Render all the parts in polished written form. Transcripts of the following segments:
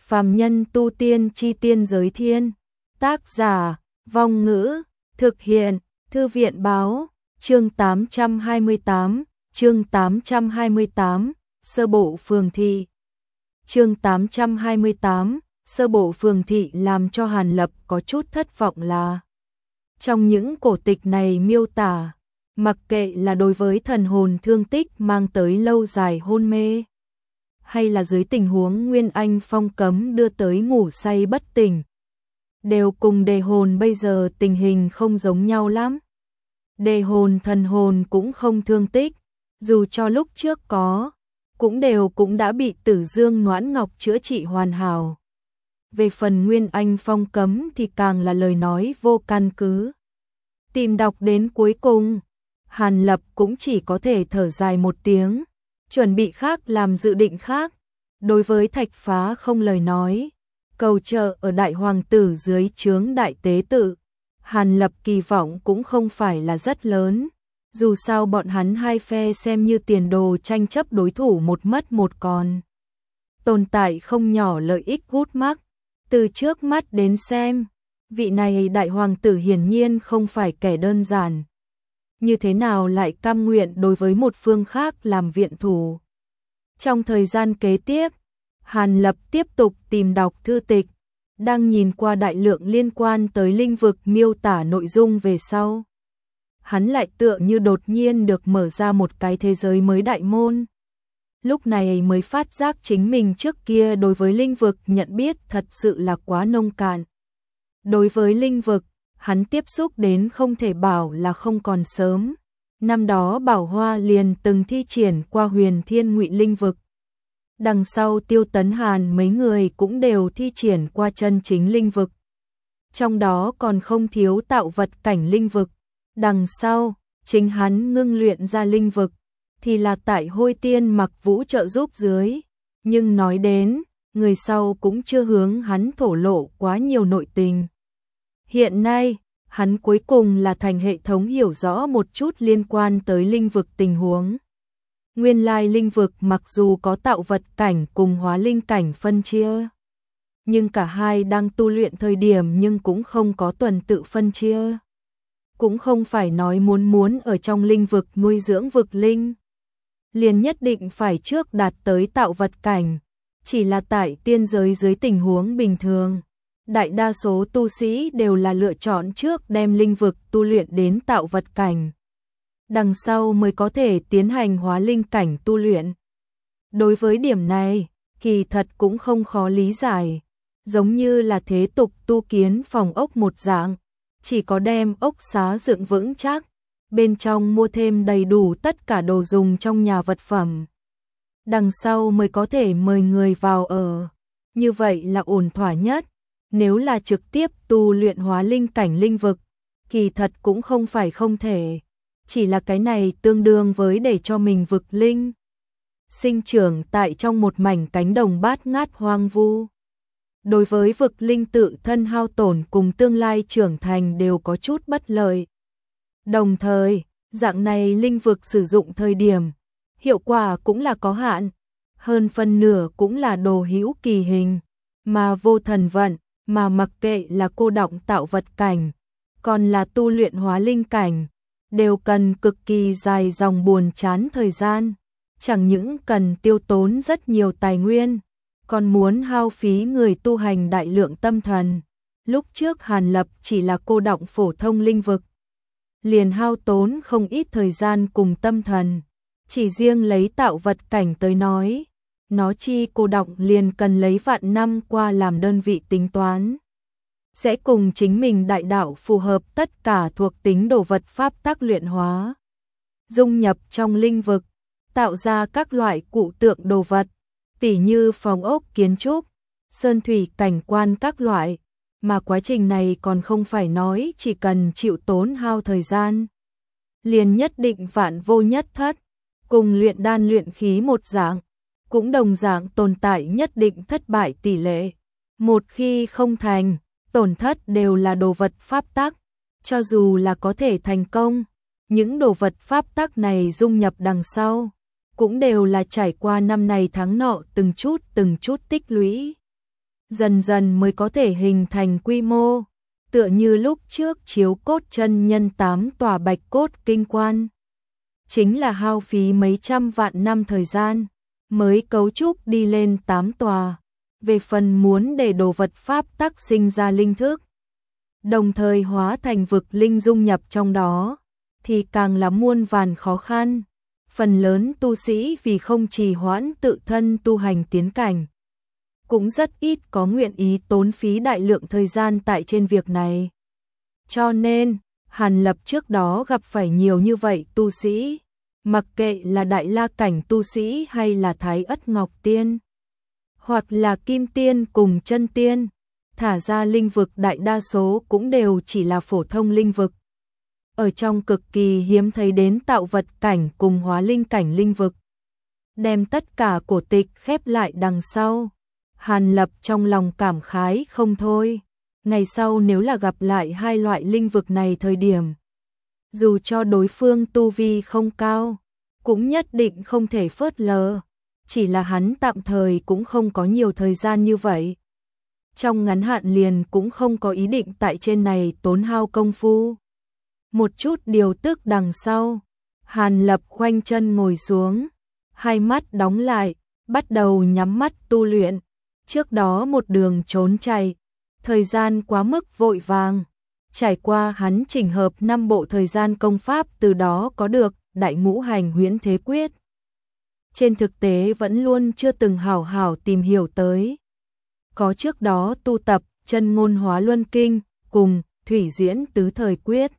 Phàm nhân tu tiên chi tiên giới thiên. Tác giả, Vong Ngữ, thực hiện, Thư viện báo, chương 828, chương 828, sơ bộ phường thị. Chương 828, sơ bộ phường thị làm cho Hàn Lập có chút thất vọng là trong những cổ tịch này miêu tả, mặc kệ là đối với thần hồn thương tích mang tới lâu dài hôn mê, hay là dưới tình huống Nguyên Anh phong cấm đưa tới ngủ say bất tỉnh, đều cùng đề hồn bây giờ tình hình không giống nhau lắm. Đề hồn thần hồn cũng không thương tích, dù cho lúc trước có, cũng đã bị Tử Dương Noãn Ngọc chữa trị hoàn hảo. Về phần Nguyên Anh phong cấm thì càng là lời nói vô căn cứ. Tìm đọc đến cuối cùng, Hàn Lập cũng chỉ có thể thở dài một tiếng, chuẩn bị khác làm dự định khác. Đối với Thạch Phá không lời nói, cầu trợ ở đại hoàng tử dưới trướng đại tế tự, Hàn Lập kỳ vọng cũng không phải là rất lớn. Dù sao bọn hắn hai phe xem như tiền đồ tranh chấp đối thủ một mất một còn. Tồn tại không nhỏ lợi ích hút mắc. Từ trước mắt đến xem, vị này đại hoàng tử hiển nhiên không phải kẻ đơn giản. Như thế nào lại cam nguyện đối với một phương khác làm viện thủ. Trong thời gian kế tiếp, Hàn Lập tiếp tục tìm đọc thư tịch, đang nhìn qua đại lượng liên quan tới linh vực miêu tả nội dung về sau. Hắn lại tựa như đột nhiên được mở ra một cái thế giới mới đại môn. Lúc này mới phát giác chính mình trước kia đối với linh vực nhận biết thật sự là quá nông cạn. Đối với linh vực, hắn tiếp xúc đến không thể bảo là không còn sớm. Năm đó Bảo Hoa liền từng thi triển qua Huyền Thiên Ngụy linh vực. Đằng sau Tiêu Tấn Hàn mấy người cũng đều thi triển qua chân chính linh vực. Trong đó còn không thiếu tạo vật cảnh linh vực. Đằng sau, chính hắn ngưng luyện ra linh vực, thì là tại Hôi Tiên Mặc Vũ trợ giúp dưới. Nhưng nói đến, người sau cũng chưa hướng hắn thổ lộ quá nhiều nội tình. Hiện nay, hắn cuối cùng là thành hệ thống hiểu rõ một chút liên quan tới linh vực tình huống. Nguyên lai linh vực mặc dù có tạo vật cảnh cùng hóa linh cảnh phân chia, nhưng cả hai đang tu luyện thời điểm nhưng cũng không có tuần tự phân chia. Cũng không phải nói muốn ở trong linh vực nuôi dưỡng vực linh, liền nhất định phải trước đạt tới tạo vật cảnh, chỉ là tại tiên giới dưới tình huống bình thường. Đại đa số tu sĩ đều là lựa chọn trước đem linh vực tu luyện đến tạo vật cảnh, đằng sau mới có thể tiến hành hóa linh cảnh tu luyện. Đối với điểm này, kỳ thật cũng không khó lý giải, giống như là thế tục tu kiến phòng ốc một dạng. Chỉ có đem ốc xá dựng vững chắc, bên trong mua thêm đầy đủ tất cả đồ dùng trong nhà vật phẩm. Đằng sau mới có thể mời người vào ở. Như vậy là ổn thỏa nhất. Nếu là trực tiếp tu luyện hóa linh cảnh linh vực, kỳ thật cũng không phải không thể. Chỉ là cái này tương đương với để cho mình vực linh sinh trưởng tại trong một mảnh cánh đồng bát ngát hoang vu. Đối với vực linh tự thân hao tổn cùng tương lai trưởng thành đều có chút bất lợi. Đồng thời, dạng này linh vực sử dụng thời điểm, hiệu quả cũng là có hạn, hơn phân nửa cũng là đồ hữu kỳ hình, mà vô thần vận, mà mặc kệ là cô đọng tạo vật cảnh, còn là tu luyện hóa linh cảnh, đều cần cực kỳ dài dòng buồn chán thời gian, chẳng những cần tiêu tốn rất nhiều tài nguyên, còn muốn hao phí người tu hành đại lượng tâm thần. Lúc trước Hàn Lập chỉ là cô đọng phổ thông linh vực, liền hao tốn không ít thời gian cùng tâm thần. Chỉ riêng lấy tạo vật cảnh tới nói, nó chi cô đọng liền cần lấy vạn năm qua làm đơn vị tính toán. Sẽ cùng chính mình đại đạo phù hợp tất cả thuộc tính đồ vật pháp tác luyện hóa, dung nhập trong linh vực, tạo ra các loại cụ tượng đồ vật, tỉ như phòng ốc kiến trúc, sơn thủy cảnh quan các loại, mà quá trình này còn không phải nói chỉ cần chịu tốn hao thời gian, liền nhất định vạn vô nhất thất, cùng luyện đan luyện khí một dạng, cũng đồng dạng tồn tại nhất định thất bại tỷ lệ. Một khi không thành, tổn thất đều là đồ vật pháp tắc, cho dù là có thể thành công, những đồ vật pháp tắc này dung nhập đằng sau, cũng đều là trải qua năm này tháng nọ từng chút tích lũy. dần dần mới có thể hình thành quy mô, tựa như lúc trước chiếu cốt chân nhân 8 tòa bạch cốt kinh quan. Chính là hao phí mấy trăm vạn năm thời gian, mới cấu trúc đi lên 8 tòa, về phần muốn để đồ vật pháp tắc sinh ra linh thức, đồng thời hóa thành vực linh dung nhập trong đó, thì càng là muôn vàn khó khăn. Phần lớn tu sĩ vì không trì hoãn tự thân tu hành tiến cảnh, cũng rất ít có nguyện ý tốn phí đại lượng thời gian tại trên việc này. Cho nên, Hàn Lập trước đó gặp phải nhiều như vậy tu sĩ, mặc kệ là Đại La cảnh tu sĩ hay là Thái Ất Ngọc Tiên, hoặc là Kim Tiên cùng Chân Tiên, thả ra linh vực đại đa số cũng đều chỉ là phổ thông linh vực. Ở trong cực kỳ hiếm thấy đến tạo vật cảnh cùng hóa linh cảnh linh vực. Đem tất cả cổ tịch khép lại đằng sau, Hàn Lập trong lòng cảm khái không thôi. Ngày sau nếu là gặp lại hai loại linh vực này thời điểm, dù cho đối phương tu vi không cao, cũng nhất định không thể phớt lờ. Chỉ là hắn tạm thời cũng không có nhiều thời gian như vậy. Trong ngắn hạn liền cũng không có ý định tại trên này tốn hao công phu. Một chút điều tức đằng sau, Hàn Lập khoanh chân ngồi xuống, hai mắt đóng lại, bắt đầu nhắm mắt tu luyện. Trước đó một đường trốn chạy, thời gian quá mức vội vàng, trải qua hắn chỉnh hợp 5 bộ thời gian công pháp từ đó có được Đại Ngũ Hành Huyễn Thế Quyết. Trên thực tế vẫn luôn chưa từng hảo hảo tìm hiểu tới. Có trước đó tu tập Chân Ngôn Hóa Luân Kinh, cùng Thủy Diễn Tứ Thời Quyết,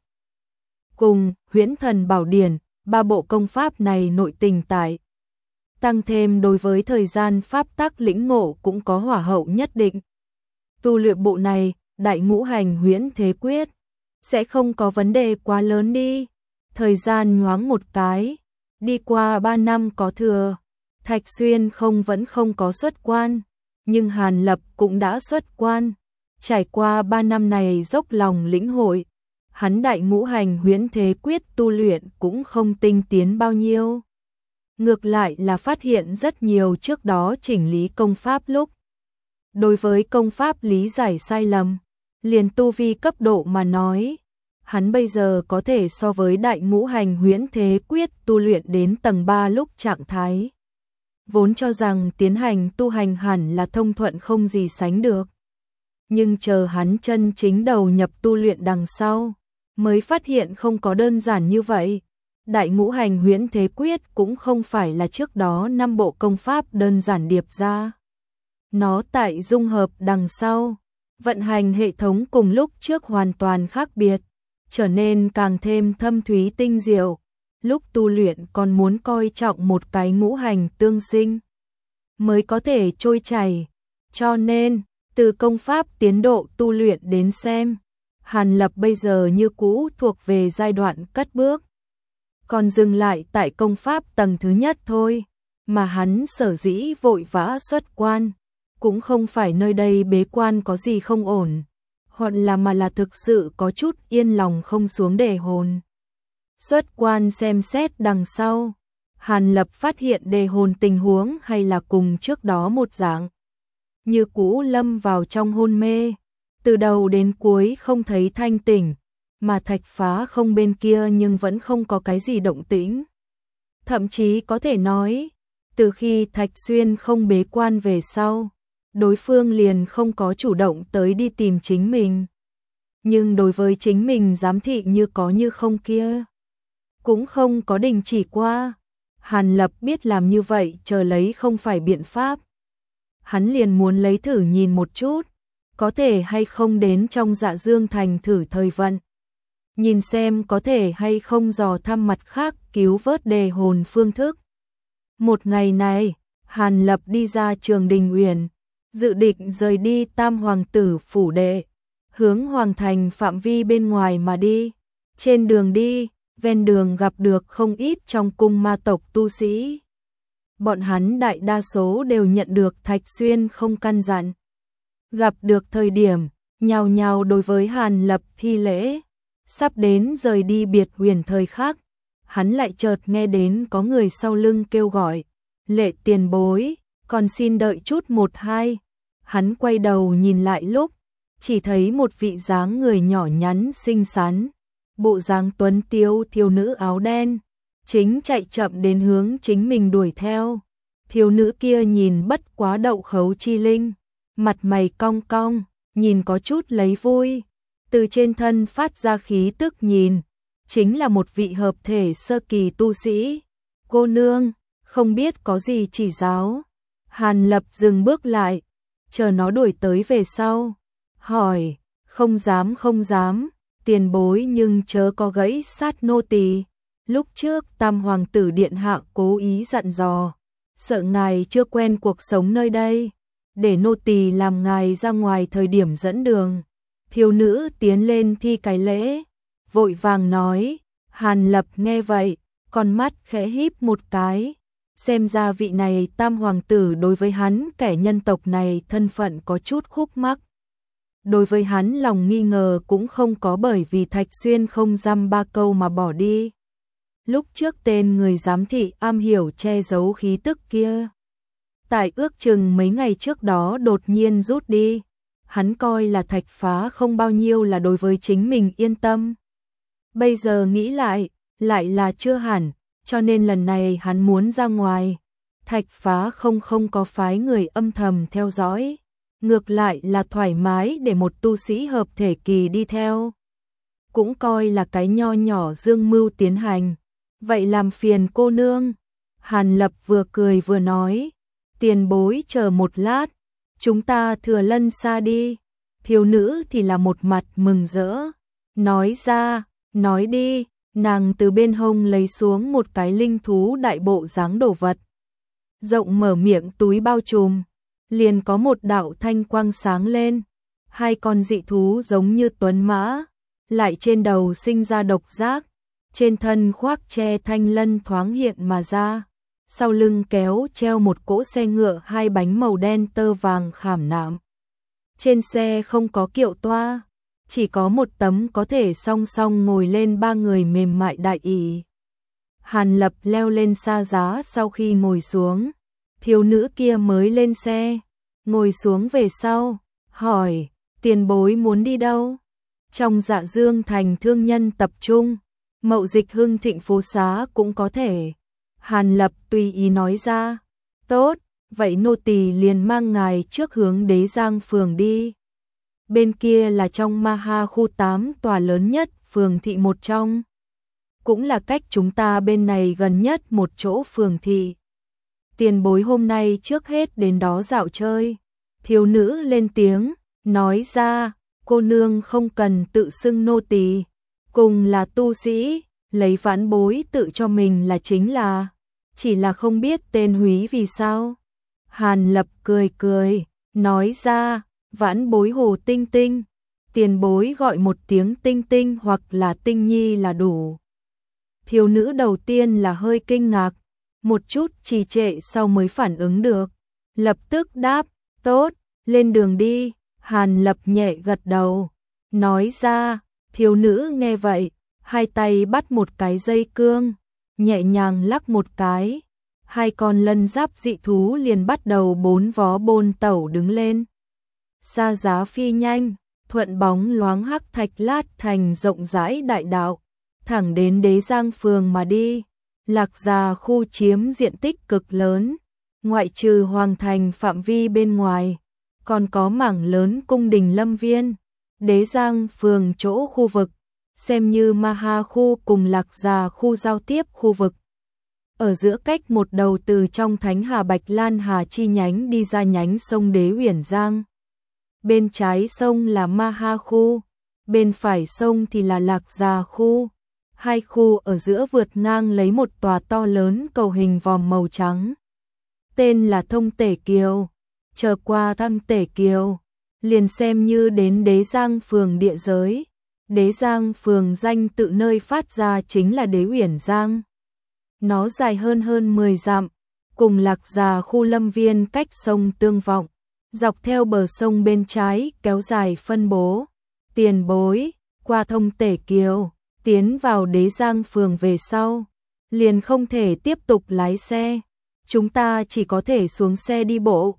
cùng Huyễn Thần Bảo Điển, 3 bộ công pháp này nội tình tại. Tăng thêm đối với thời gian pháp tắc lĩnh ngộ cũng có hỏa hậu nhất định. Tu luyện bộ này, Đại Ngũ Hành Huyễn Thế Quyết, sẽ không có vấn đề quá lớn đi. Thời gian nhoáng một cái, đi qua 3 năm có thừa, Thạch Xuyên vẫn không có xuất quan, nhưng Hàn Lập cũng đã xuất quan. Trải qua 3 năm này dốc lòng lĩnh hội, hắn Đại Ngũ Hành Huyễn Thế Quyết tu luyện cũng không tinh tiến bao nhiêu. Ngược lại là phát hiện rất nhiều trước đó chỉnh lý công pháp lúc. Đối với công pháp lý giải sai lầm, liền tu vi cấp độ mà nói, hắn bây giờ có thể so với Đại Ngũ Hành Huyễn Thế Quyết tu luyện đến tầng 3 lúc trạng thái. Vốn cho rằng tiến hành tu hành hẳn là thông thuận không gì sánh được. Nhưng chờ hắn chân chính đầu nhập tu luyện đằng sau, mới phát hiện không có đơn giản như vậy. Đại Ngũ Hành Huyễn Thế Quyết cũng không phải là trước đó 5 bộ công pháp đơn giản điệp ra. Nó tại dung hợp đằng sau, vận hành hệ thống cùng lúc trước hoàn toàn khác biệt, trở nên càng thêm thâm thúy tinh diệu. Lúc tu luyện còn muốn coi trọng một cái ngũ hành tương sinh, mới có thể trôi chảy. Cho nên, từ công pháp tiến độ tu luyện đến xem, Hàn Lập bây giờ như cũ thuộc về giai đoạn cất bước. Còn dừng lại tại công pháp tầng thứ nhất thôi, mà hắn sở dĩ vội vã xuất quan, cũng không phải nơi đây bế quan có gì không ổn, hoặc là mà là thực sự có chút yên lòng không xuống đề hồn. Xuất quan xem xét đằng sau, Hàn Lập phát hiện đề hồn tình huống hay là cùng trước đó một dạng. Như cũ lâm vào trong hôn mê, từ đầu đến cuối không thấy thanh tỉnh, mà Thạch Phá Không bên kia nhưng vẫn không có cái gì động tĩnh. Thậm chí có thể nói, từ khi Thạch Xuyên không bế quan về sau, đối phương liền không có chủ động tới đi tìm chính mình. Nhưng đối với chính mình giám thị như có như không kia, cũng không có đình chỉ qua. Hàn Lập biết làm như vậy chờ lấy không phải biện pháp. Hắn liền muốn lấy thử nhìn một chút, có thể hay không đến trong Dạ Dương Thành thử thời vận. Nhìn xem có thể hay không dò thăm mặt khác cứu vớt đề hồn phương thức. Một ngày này, Hàn Lập đi ra Trường Đình Uyển, dự định rời đi Tam Hoàng tử phủ đệ, hướng Hoàng thành phạm vi bên ngoài mà đi. Trên đường đi, ven đường gặp được không ít trong cung ma tộc tu sĩ. Bọn hắn đại đa số đều nhận được Thạch Xuyên không căn dặn. Gặp được thời điểm, nhao nhao đối với Hàn Lập thi lễ. Sắp đến rời đi biệt huyền thời khắc, hắn lại chợt nghe đến có người sau lưng kêu gọi, Lệ tiền bối, còn xin đợi chút 1-2. Hắn quay đầu nhìn lại lúc, chỉ thấy một vị dáng người nhỏ nhắn xinh xắn, bộ dáng tuấn tiếu thiếu nữ áo đen, chính chạy chậm đến hướng chính mình đuổi theo. Thiếu nữ kia nhìn bất quá Đậu Khấu Chi Linh, mặt mày cong cong, nhìn có chút lấy vui, từ trên thân phát ra khí tức nhìn, chính là một vị hợp thể sơ kỳ tu sĩ. Cô nương, không biết có gì chỉ giáo. Hàn Lập dừng bước lại, chờ nó đuổi tới về sau, hỏi, không dám, tiền bối nhưng chớ có gãy sát nô tỳ. Lúc trước Tam Hoàng tử điện hạ cố ý dặn dò, sợ ngài chưa quen cuộc sống nơi đây, để nô tỳ làm ngài ra ngoài thời điểm dẫn đường. Thiếu nữ tiến lên thi cái lễ, vội vàng nói. Hàn Lập nghe vậy, con mắt khẽ híp một cái, xem ra vị này Tam Hoàng tử đối với hắn kẻ nhân tộc này thân phận có chút khúc mắc. Đối với hắn lòng nghi ngờ cũng không có, bởi vì Thạch Xuyên không dăm ba câu mà bỏ đi. Lúc trước tên người giám thị am hiểu che giấu khí tức kia, tại ước chừng mấy ngày trước đó đột nhiên rút đi. Hắn coi là Thạch Phá không bao nhiêu là đối với chính mình yên tâm. Bây giờ nghĩ lại là chưa hẳn, cho nên lần này hắn muốn ra ngoài. Thạch Phá không có phái người âm thầm theo dõi, ngược lại là thoải mái để một tu sĩ hợp thể kỳ đi theo. Cũng coi là cái nho nhỏ dương mưu tiến hành. Vậy làm phiền cô nương. Hàn Lập vừa cười vừa nói, tiền bối chờ một lát, chúng ta thừa lân xa đi. Thiếu nữ thì là một mặt mừng rỡ, nói ra, nói đi. Nàng từ bên hông lấy xuống một cái linh thú đại bộ dáng đồ vật, rộng mở miệng túi bao trùm, liền có một đạo thanh quang sáng lên. Hai con dị thú giống như tuấn mã, lại trên đầu sinh ra độc giác, trên thân khoác che thanh lân thoáng hiện mà ra, sau lưng kéo treo một cỗ xe ngựa hai bánh màu đen tơ vàng khảm nạm. Trên xe không có kiệu toa, chỉ có một tấm có thể song song ngồi lên ba người mềm mại đại ỷ. Hàn Lập leo lên xa giá, sau khi ngồi xuống, thiếu nữ kia mới lên xe, ngồi xuống về sau, hỏi, tiền bối muốn đi đâu? Trong Dạ Dương thành thương nhân tập trung, mậu dịch hưng thịnh phố xá cũng có thể. Hàn Lập tùy ý nói ra, tốt, vậy nô tỳ liền mang ngài trước hướng Đế Giang phường đi. Bên kia là trong Maha khu 8 tòa lớn nhất phường thị một trong, cũng là cách chúng ta bên này gần nhất một chỗ phường thị. Tiền bối hôm nay trước hết đến đó dạo chơi. Thiếu nữ lên tiếng, nói ra, cô nương không cần tự xưng nô tỳ, cùng là tu sĩ, lấy vãn bối tự cho mình là chính là, chỉ là không biết tên húy vì sao. Hàn Lập cười, nói ra, vãn bối Hồ Tinh Tinh, tiền bối gọi một tiếng Tinh Tinh hoặc là Tinh Nhi là đủ. Thiếu nữ đầu tiên là hơi kinh ngạc, một chút trì trệ sau mới phản ứng được, lập tức đáp, tốt, lên đường đi. Hàn Lập nhẹ gật đầu, nói ra. Thiếu nữ nghe vậy, hai tay bắt một cái dây cương, nhẹ nhàng lắc một cái, hai con lân giáp dị thú liền bắt đầu bốn vó bôn tẩu đứng lên. Xa giá phi nhanh, thuận bóng loáng hắc thạch lát thành rộng rãi đại đạo, thẳng đến Đế Giang phường mà đi. Lạc Già khu chiếm diện tích cực lớn, ngoại trừ hoàng thành phạm vi bên ngoài, còn có mảng lớn cung đình lâm viên. Đế Giang phường chỗ khu vực, xem như Maha khu cùng Lạc Già khu giao tiếp khu vực. Ở giữa cách một đầu từ trong Thánh Hà Bạch Lan Hà chi nhánh đi ra nhánh sông Đế Uyển Giang. Bên trái sông là Maha khu, bên phải sông thì là Lạc Già khu. Hai khu ở giữa vượt ngang lấy một tòa to lớn cầu hình vòm màu trắng, tên là Thông Tể Kiều. Chờ qua thăm Tể Kiều, liền xem như đến Đế Giang phường địa giới. Đế Giang phường danh tự nơi phát ra chính là Đế Uyển Giang. Nó dài hơn 10 dặm, cùng Lạc Già khu lâm viên cách sông Tương Vọng, dọc theo bờ sông bên trái kéo dài phân bố. Tiền bối, qua Thông Tể Kiều, tiến vào Đế Giang phường về sau, liền không thể tiếp tục lái xe, chúng ta chỉ có thể xuống xe đi bộ.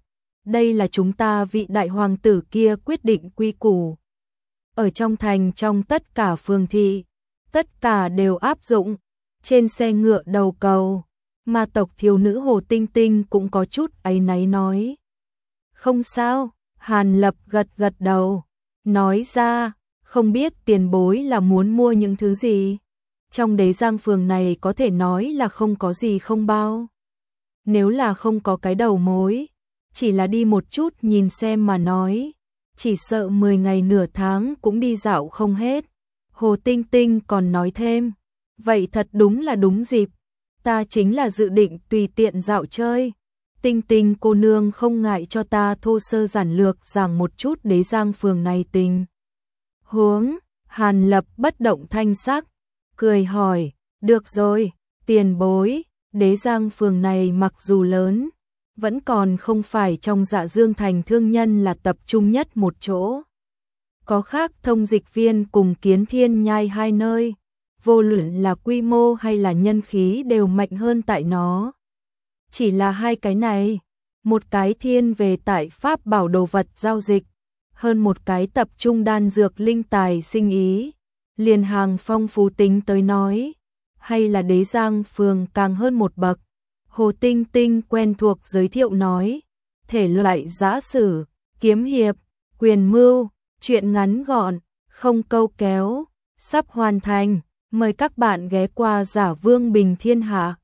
đây là chúng ta vị đại hoàng tử kia quyết định quy củ. Ở trong thành trong tất cả phường thị, tất cả đều áp dụng, trên xe ngựa đầu cầu, ma tộc thiếu nữ Hồ Tinh Tinh cũng có chút áy náy nói. Không sao, Hàn Lập gật gật đầu, nói ra, không biết tiền bối là muốn mua những thứ gì. Trong Đế Giang phường này có thể nói là không có gì không bao. Nếu là không có cái đầu mối, chỉ là đi một chút nhìn xem mà nói, chỉ sợ 10 ngày nửa tháng cũng đi dạo không hết. Hồ Tinh Tinh còn nói thêm, vậy thật đúng là đúng dịp, ta chính là dự định tùy tiện dạo chơi. Tinh Tinh cô nương không ngại cho ta thô sơ giản lược giảng một chút Đế Giang phường này tình huống. Hàn Lập bất động thanh sắc, cười hỏi, được rồi, tiền bối, Đế Giang phường này mặc dù lớn, vẫn còn không phải trong Dạ Dương thành thương nhân là tập trung nhất một chỗ. Có khác thông dịch viên cùng Kiến Thiên Nhai hai nơi, vô luận là quy mô hay là nhân khí đều mạnh hơn tại nó. Chỉ là hai cái này, một cái thiên về tại pháp bảo đồ vật giao dịch, hơn một cái tập trung đan dược linh tài sinh ý, liền hàng phong phú tính tới nói, hay là Đế Giang phường càng hơn một bậc. Hồ Tinh Tinh quen thuộc giới thiệu nói, thể loại giã sử, kiếm hiệp, quyền mưu, chuyện ngắn gọn, không câu kéo, sắp hoàn thành, mời các bạn ghé qua Giả Vương Bình Thiên Hạ.